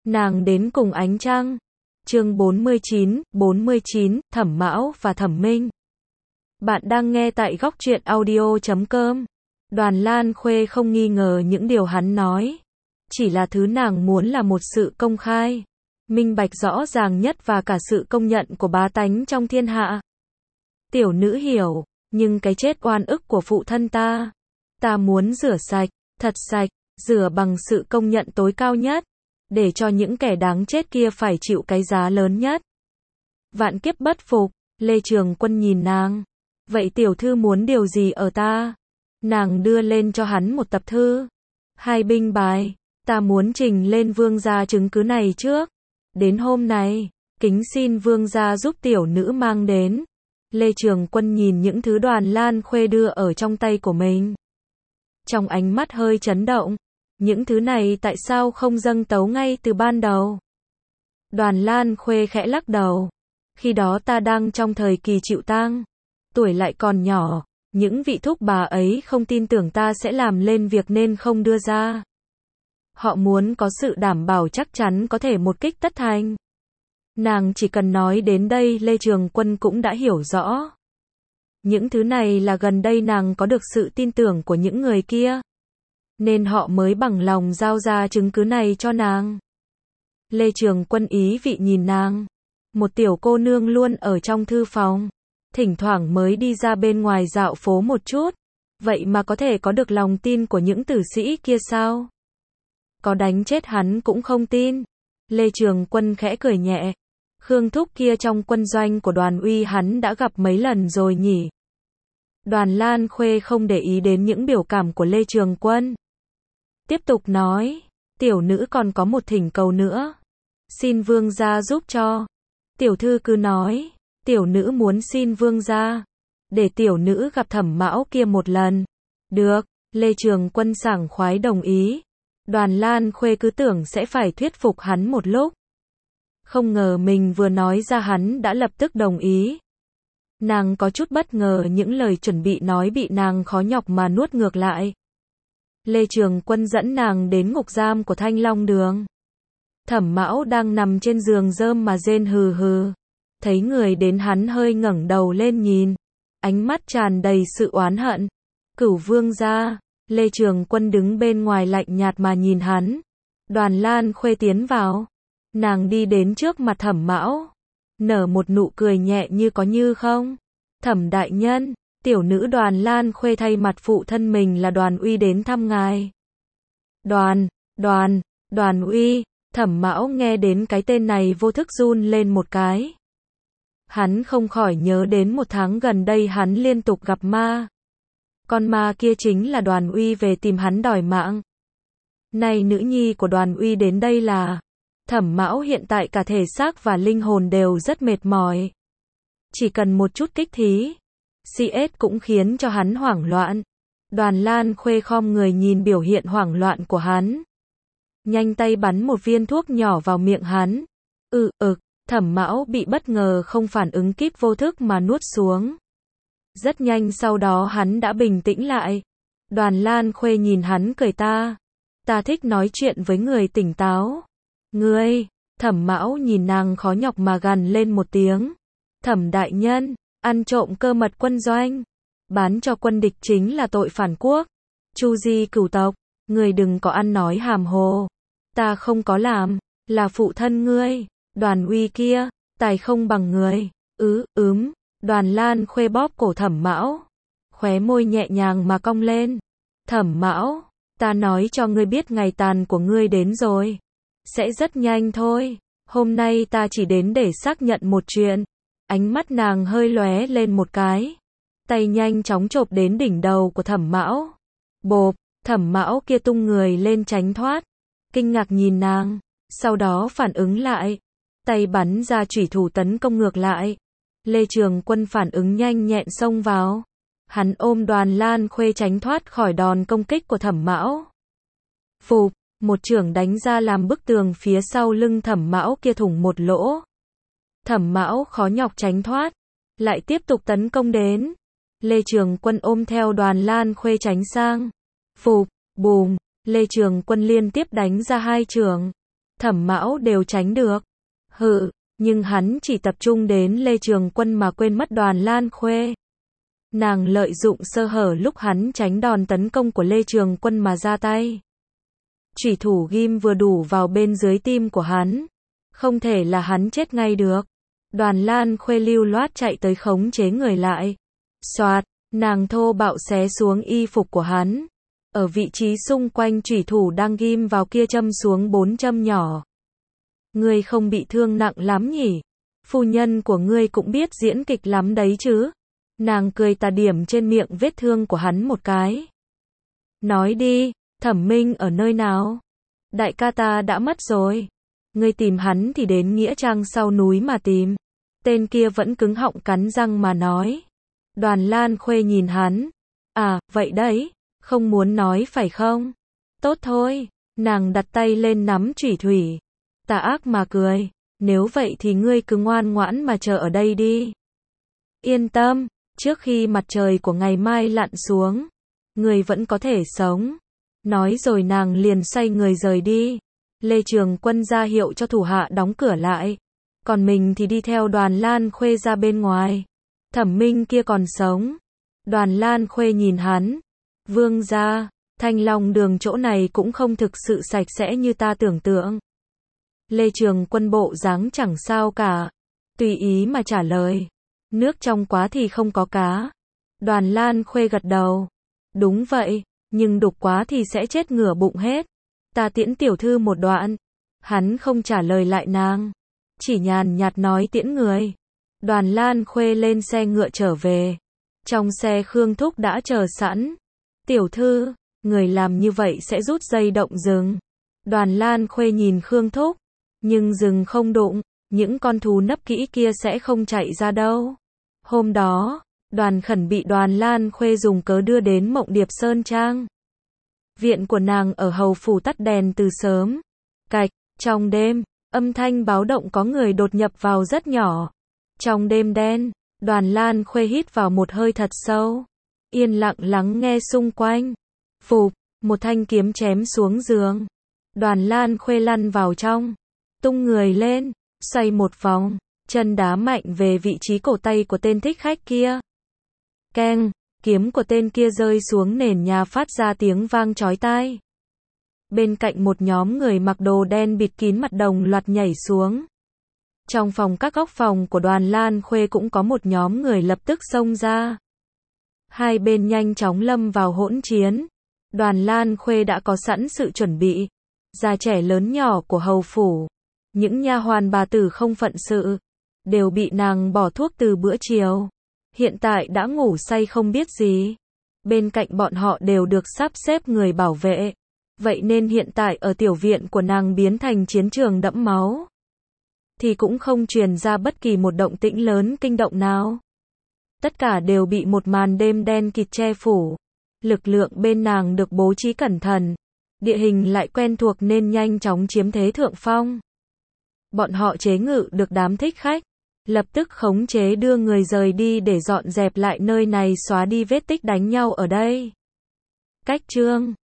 Nàng đến cùng ánh trăng. Chương 49, Thẩm Mão và Thẩm Minh. Bạn đang nghe tại góc truyện audio.com. Đoàn Lan Khuê không nghi ngờ những điều hắn nói. Chỉ là thứ nàng muốn là một sự công khai, minh bạch rõ ràng nhất và cả sự công nhận của bá tánh trong thiên hạ. Tiểu nữ hiểu, nhưng cái chết oan ức của phụ thân ta muốn rửa sạch, thật sạch, rửa bằng sự công nhận tối cao nhất, để cho những kẻ đáng chết kia phải chịu cái giá lớn nhất. Vạn kiếp bất phục. Lê Trường Quân nhìn nàng. Vậy tiểu thư muốn điều gì ở ta? Nàng đưa lên cho hắn một tập thư. 2 binh bài. Ta muốn trình lên vương gia chứng cứ này trước. Đến hôm nay, kính xin vương gia giúp tiểu nữ mang đến. Lê Trường Quân nhìn những thứ Đoàn Lan Khuê đưa ở trong tay của mình. Trong ánh mắt hơi chấn động. Những thứ này tại sao không dâng tấu ngay từ ban đầu? Đoàn Lan Khuê khẽ lắc đầu. Khi đó ta đang trong thời kỳ chịu tang, tuổi lại còn nhỏ, những vị thúc bà ấy không tin tưởng ta sẽ làm lên việc nên không đưa ra. Họ muốn có sự đảm bảo chắc chắn có thể một kích tất thành. Nàng chỉ cần nói đến đây Lê Trường Quân cũng đã hiểu rõ. Những thứ này là gần đây nàng có được sự tin tưởng của những người kia, nên họ mới bằng lòng giao ra chứng cứ này cho nàng. Lê Trường Quân ý vị nhìn nàng. Một tiểu cô nương luôn ở trong thư phòng, thỉnh thoảng mới đi ra bên ngoài dạo phố một chút. Vậy mà có thể có được lòng tin của những tử sĩ kia sao? Có đánh chết hắn cũng không tin. Lê Trường Quân khẽ cười nhẹ. Khương thúc kia trong quân doanh của Đoàn Uy hắn đã gặp mấy lần rồi nhỉ? Đoàn Lan Khuê không để ý đến những biểu cảm của Lê Trường Quân. Tiếp tục nói, tiểu nữ còn có một thỉnh cầu nữa. Xin vương gia giúp cho. Tiểu thư cứ nói, tiểu nữ muốn xin vương gia, để tiểu nữ gặp Thẩm Mão kia một lần. Được, Lê Trường Quân sảng khoái đồng ý. Đoàn Lan Khuê cứ tưởng sẽ phải thuyết phục hắn một lúc. Không ngờ mình vừa nói ra hắn đã lập tức đồng ý. Nàng có chút bất ngờ những lời chuẩn bị nói bị nàng khó nhọc mà nuốt ngược lại. Lê Trường Quân dẫn nàng đến ngục giam của Thanh Long Đường. Thẩm Mão đang nằm trên giường rơm mà rên hừ hừ. Thấy người đến hắn hơi ngẩng đầu lên nhìn. Ánh mắt tràn đầy sự oán hận. Cửu vương gia. Lê Trường Quân đứng bên ngoài lạnh nhạt mà nhìn hắn. Đoàn Lan Khuê tiến vào. Nàng đi đến trước mặt Thẩm Mão, nở một nụ cười nhẹ như có như không. Thẩm đại nhân, tiểu nữ Đoàn Lan Khuê thay mặt phụ thân mình là Đoàn Uy đến thăm ngài. Đoàn Uy. Thẩm Mão nghe đến cái tên này vô thức run lên một cái. Hắn không khỏi nhớ đến một tháng gần đây hắn liên tục gặp ma. Con ma kia chính là Đoàn Uy về tìm hắn đòi mạng. Nay nữ nhi của Đoàn Uy đến đây là... Thẩm Mão hiện tại cả thể xác và linh hồn đều rất mệt mỏi. Chỉ cần một chút kích thí, CS cũng khiến cho hắn hoảng loạn. Đoàn Lan Khuê khom người nhìn biểu hiện hoảng loạn của hắn. Nhanh tay bắn một viên thuốc nhỏ vào miệng hắn. Thẩm Mão bị bất ngờ không phản ứng kịp vô thức mà nuốt xuống. Rất nhanh sau đó hắn đã bình tĩnh lại. Đoàn Lan Khuê nhìn hắn cười ta thích nói chuyện với người tỉnh táo. Ngươi, Thẩm Mão nhìn nàng khó nhọc mà gằn lên một tiếng. Thẩm đại nhân, ăn trộm cơ mật quân doanh, bán cho quân địch chính là tội phản quốc. Chu di cửu tộc, ngươi đừng có ăn nói hàm hồ. Ta không có làm, là phụ thân ngươi, Đoàn Uy kia, tài không bằng người. Đoàn Lan Khuê bóp cổ Thẩm Mão, khóe môi nhẹ nhàng mà cong lên. Thẩm Mão, ta nói cho ngươi biết ngày tàn của ngươi đến rồi. Sẽ rất nhanh thôi. Hôm nay ta chỉ đến để xác nhận một chuyện. Ánh mắt nàng hơi lóe lên một cái. Tay nhanh chóng chộp đến đỉnh đầu của Thẩm Mão. Bộp, Thẩm Mão kia tung người lên tránh thoát. Kinh ngạc nhìn nàng. Sau đó phản ứng lại. Tay bắn ra chủy thủ tấn công ngược lại. Lê Trường Quân phản ứng nhanh nhẹn xông vào. Hắn ôm Đoàn Lan Khuê tránh thoát khỏi đòn công kích của Thẩm Mão. Phụp. Một chưởng đánh ra làm bức tường phía sau lưng Thẩm Mão kia thủng một lỗ. Thẩm Mão khó nhọc tránh thoát, lại tiếp tục tấn công đến. Lê Trường Quân ôm theo Đoàn Lan Khuê tránh sang. Phụp, bùm, Lê Trường Quân liên tiếp đánh ra 2 chưởng. Thẩm Mão đều tránh được. Hự, nhưng hắn chỉ tập trung đến Lê Trường Quân mà quên mất Đoàn Lan Khuê. Nàng lợi dụng sơ hở lúc hắn tránh đòn tấn công của Lê Trường Quân mà ra tay. Chủy thủ ghim vừa đủ vào bên dưới tim của hắn. Không thể là hắn chết ngay được. Đoàn Lan Khuê lưu loát chạy tới khống chế người lại. Soạt, nàng thô bạo xé xuống y phục của hắn. Ở vị trí xung quanh chủy thủ đang ghim vào kia châm xuống 4 châm nhỏ. Ngươi không bị thương nặng lắm nhỉ? Phu nhân của ngươi cũng biết diễn kịch lắm đấy chứ? Nàng cười tà điểm trên miệng vết thương của hắn một cái. Nói đi, Thẩm Minh ở nơi nào? Đại ca ta đã mất rồi. Ngươi tìm hắn thì đến nghĩa trang sau núi mà tìm. Tên kia vẫn cứng họng cắn răng mà nói. Đoàn Lan Khuê nhìn hắn. À, vậy đấy, không muốn nói phải không? Tốt thôi, nàng đặt tay lên nắm chủy thủy. Tà ác mà cười. Nếu vậy thì ngươi cứ ngoan ngoãn mà chờ ở đây đi. Yên tâm, trước khi mặt trời của ngày mai lặn xuống, ngươi vẫn có thể sống. Nói rồi nàng liền xoay người rời đi. Lê Trường Quân ra hiệu cho thủ hạ đóng cửa lại. Còn mình thì đi theo Đoàn Lan Khuê ra bên ngoài. Thẩm Minh kia còn sống. Đoàn Lan Khuê nhìn hắn. Vương gia, Thanh Long đường chỗ này cũng không thực sự sạch sẽ như ta tưởng tượng. Lê Trường Quân bộ dáng chẳng sao cả. Tùy ý mà trả lời. Nước trong quá thì không có cá. Đoàn Lan Khuê gật đầu. Đúng vậy, nhưng đục quá thì sẽ chết ngửa bụng hết. Ta tiễn tiểu thư một đoạn. Hắn không trả lời lại nàng. Chỉ nhàn nhạt nói tiễn người. Đoàn Lan Khuê lên xe ngựa trở về. Trong xe Khương Thúc đã chờ sẵn. Tiểu thư, người làm như vậy sẽ rút dây động rừng. Đoàn Lan Khuê nhìn Khương Thúc. Nhưng rừng không đụng, những con thú nấp kỹ kia sẽ không chạy ra đâu. Hôm đó, Đoàn Khẩn bị Đoàn Lan Khuê dùng cớ đưa đến Mộng Điệp Sơn Trang. Viện của nàng ở hầu phủ tắt đèn từ sớm. Cạch, trong đêm, âm thanh báo động có người đột nhập vào rất nhỏ. Trong đêm đen, Đoàn Lan Khuê hít vào một hơi thật sâu. Yên lặng lắng nghe xung quanh. Phụp, một thanh kiếm chém xuống giường. Đoàn Lan Khuê lăn vào trong. Tung người lên, xoay một vòng, chân đá mạnh về vị trí cổ tay của tên thích khách kia. Keng, kiếm của tên kia rơi xuống nền nhà phát ra tiếng vang chói tai. Bên cạnh một nhóm người mặc đồ đen bịt kín mặt đồng loạt nhảy xuống. Trong phòng các góc phòng của Đoàn Lan Khuê cũng có một nhóm người lập tức xông ra. Hai bên nhanh chóng lâm vào hỗn chiến. Đoàn Lan Khuê đã có sẵn sự chuẩn bị. Già trẻ lớn nhỏ của hầu phủ. Những nha hoàn bà tử không phận sự. Đều bị nàng bỏ thuốc từ bữa chiều. Hiện tại đã ngủ say không biết gì. Bên cạnh bọn họ đều được sắp xếp người bảo vệ. Vậy nên hiện tại ở tiểu viện của nàng biến thành chiến trường đẫm máu. Thì cũng không truyền ra bất kỳ một động tĩnh lớn kinh động nào. Tất cả đều bị một màn đêm đen kịt che phủ. Lực lượng bên nàng được bố trí cẩn thận. Địa hình lại quen thuộc nên nhanh chóng chiếm thế thượng phong. Bọn họ chế ngự được đám thích khách. Lập tức khống chế đưa người rời đi để dọn dẹp lại nơi này, xóa đi vết tích đánh nhau ở đây. Cách chương